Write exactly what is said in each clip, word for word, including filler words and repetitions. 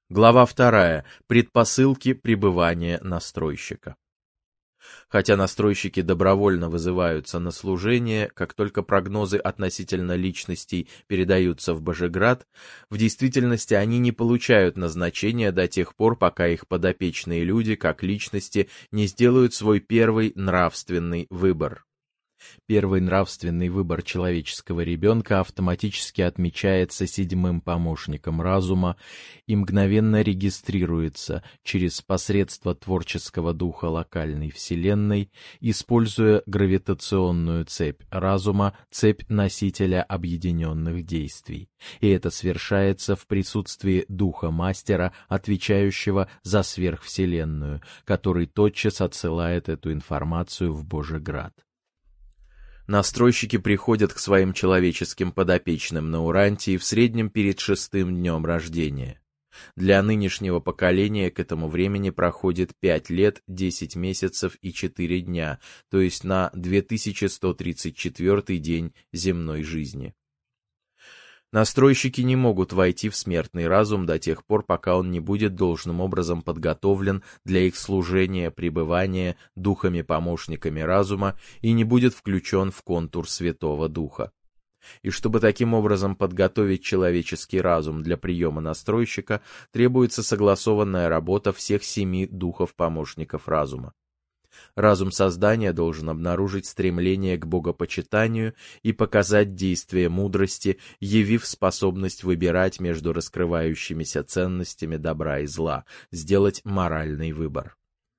Глава вторая. Предпосылки пребывания настройщика. Хотя настройщики добровольно вызываются на служение, как только прогнозы относительно личностей передаются в Божеград, в действительности они не получают назначения до тех пор, пока их подопечные люди, как личности, не сделают свой первый нравственный выбор. Первый нравственный выбор человеческого ребенка автоматически отмечается седьмым помощником разума и мгновенно регистрируется через посредство творческого духа локальной вселенной, используя гравитационную цепь разума, цепь носителя объединенных действий. И это совершается в присутствии духа мастера, отвечающего за сверхвселенную, который тотчас отсылает эту информацию в Божеград. Настройщики приходят к своим человеческим подопечным на Урантии в среднем перед шестым днем рождения. Для нынешнего поколения к этому времени проходит пять лет, десять месяцев и четыре дня, то есть на две тысячи сто тридцать четвёртый день земной жизни. Настройщики не могут войти в смертный разум до тех пор, пока он не будет должным образом подготовлен для их служения, пребывания духами-помощниками разума и не будет включен в контур Святого Духа. И чтобы таким образом подготовить человеческий разум для приема настройщика, требуется согласованная работа всех семи духов-помощников разума. Разум создания должен обнаружить стремление к богопочитанию и показать действие мудрости, явив способность выбирать между раскрывающимися ценностями добра и зла, сделать моральный выбор.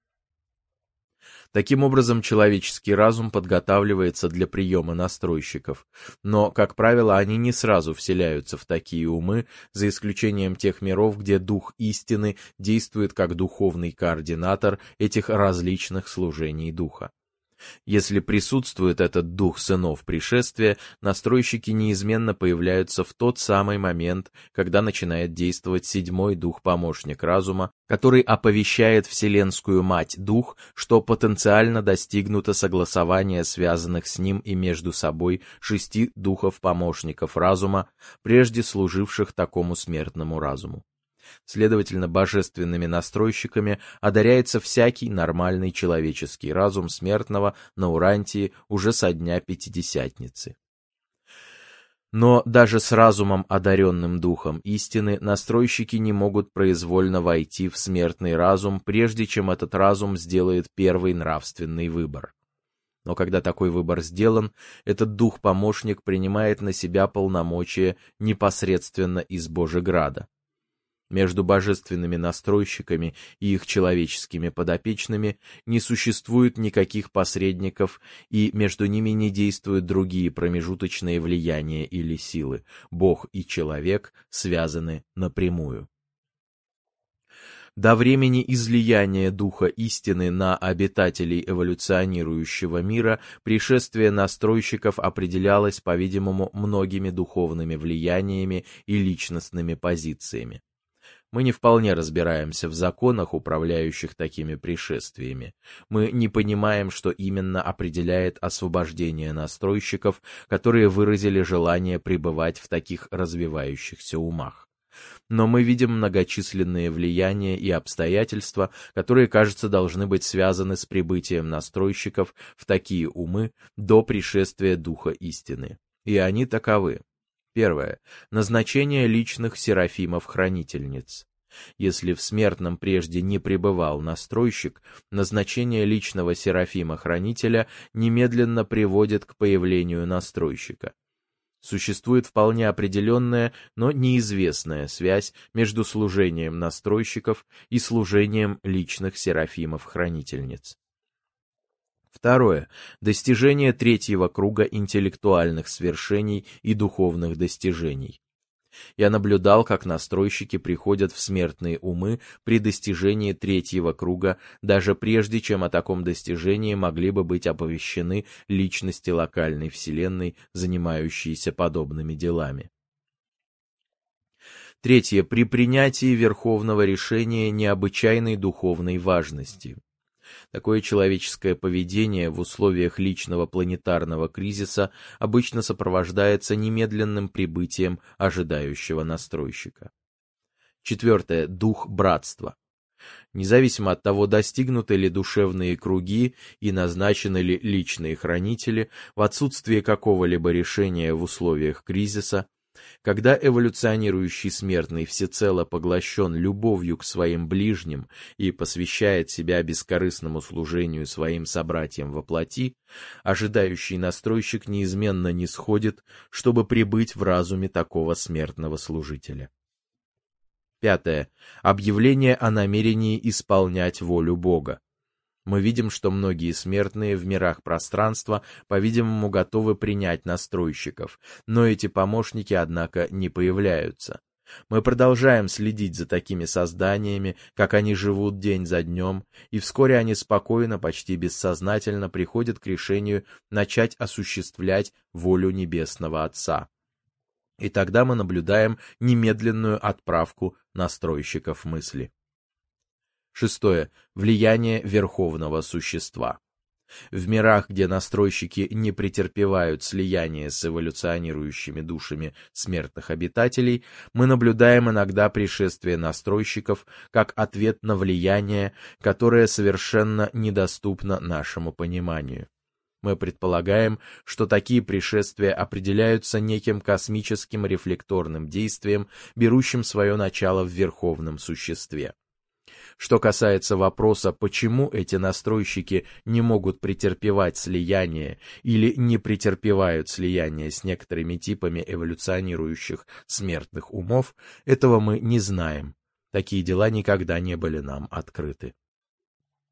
Таким образом, человеческий разум подготавливается для приема настройщиков, но, как правило, они не сразу вселяются в такие умы, за исключением тех миров, где дух истины действует как духовный координатор этих различных служений духа. Если присутствует этот дух сынов пришествия, настройщики неизменно появляются в тот самый момент, когда начинает действовать седьмой дух-помощник разума, который оповещает Вселенскую Мать Дух, что потенциально достигнуто согласование связанных с ним и между собой шести духов-помощников разума, прежде служивших такому смертному разуму. Следовательно, божественными настройщиками одаряется всякий нормальный человеческий разум смертного на Урантии уже со дня Пятидесятницы. Но даже с разумом, одаренным духом истины, настройщики не могут произвольно войти в смертный разум, прежде чем этот разум сделает первый нравственный выбор. Но когда такой выбор сделан, этот дух-помощник принимает на себя полномочия непосредственно из Божеграда. Между божественными настройщиками и их человеческими подопечными не существует никаких посредников, и между ними не действуют другие промежуточные влияния или силы. Бог и человек связаны напрямую. До времени излияния Духа истины на обитателей эволюционирующего мира пришествие настройщиков определялось, по-видимому, многими духовными влияниями и личностными позициями. Мы не вполне разбираемся в законах, управляющих такими пришествиями. Мы не понимаем, что именно определяет освобождение настройщиков, которые выразили желание пребывать в таких развивающихся умах. Но мы видим многочисленные влияния и обстоятельства, которые, кажется, должны быть связаны с прибытием настройщиков в такие умы до пришествия Духа истины. И они таковы. Первое. Назначение личных серафимов-хранительниц. Если в смертном прежде не пребывал настройщик, назначение личного серафима-хранителя немедленно приводит к появлению настройщика. Существует вполне определенная, но неизвестная связь между служением настройщиков и служением личных серафимов-хранительниц. Второе. Достижение третьего круга интеллектуальных свершений и духовных достижений. Я наблюдал, как настройщики приходят в смертные умы при достижении третьего круга, даже прежде чем о таком достижении могли бы быть оповещены личности локальной вселенной, занимающиеся подобными делами. Третье. При принятии верховного решения необычайной духовной важности. Такое человеческое поведение в условиях личного планетарного кризиса обычно сопровождается немедленным прибытием ожидающего настройщика. Четвертое. Дух братства. Независимо от того, достигнуты ли душевные круги и назначены ли личные хранители, в отсутствие какого-либо решения в условиях кризиса, когда эволюционирующий смертный всецело поглощен любовью к своим ближним и посвящает себя бескорыстному служению своим собратьям во плоти, ожидающий настройщик неизменно нисходит, чтобы пребыть в разуме такого смертного служителя. Пятое. Объявление о намерении исполнять волю Бога. Мы видим, что многие смертные в мирах пространства, по-видимому, готовы принять настройщиков, но эти помощники, однако, не появляются. Мы продолжаем следить за такими созданиями, как они живут день за днем, и вскоре они спокойно, почти бессознательно приходят к решению начать осуществлять волю Небесного Отца. И тогда мы наблюдаем немедленную отправку настройщиков мысли. Шестое. Влияние Верховного Существа. В мирах, где настройщики не претерпевают слияния с эволюционирующими душами смертных обитателей, мы наблюдаем иногда пришествие настройщиков как ответ на влияние, которое совершенно недоступно нашему пониманию. Мы предполагаем, что такие пришествия определяются неким космическим рефлекторным действием, берущим свое начало в Верховном Существе. Что касается вопроса, почему эти настройщики не могут претерпевать слияние или не претерпевают слияние с некоторыми типами эволюционирующих смертных умов, этого мы не знаем. Такие дела никогда не были нам открыты.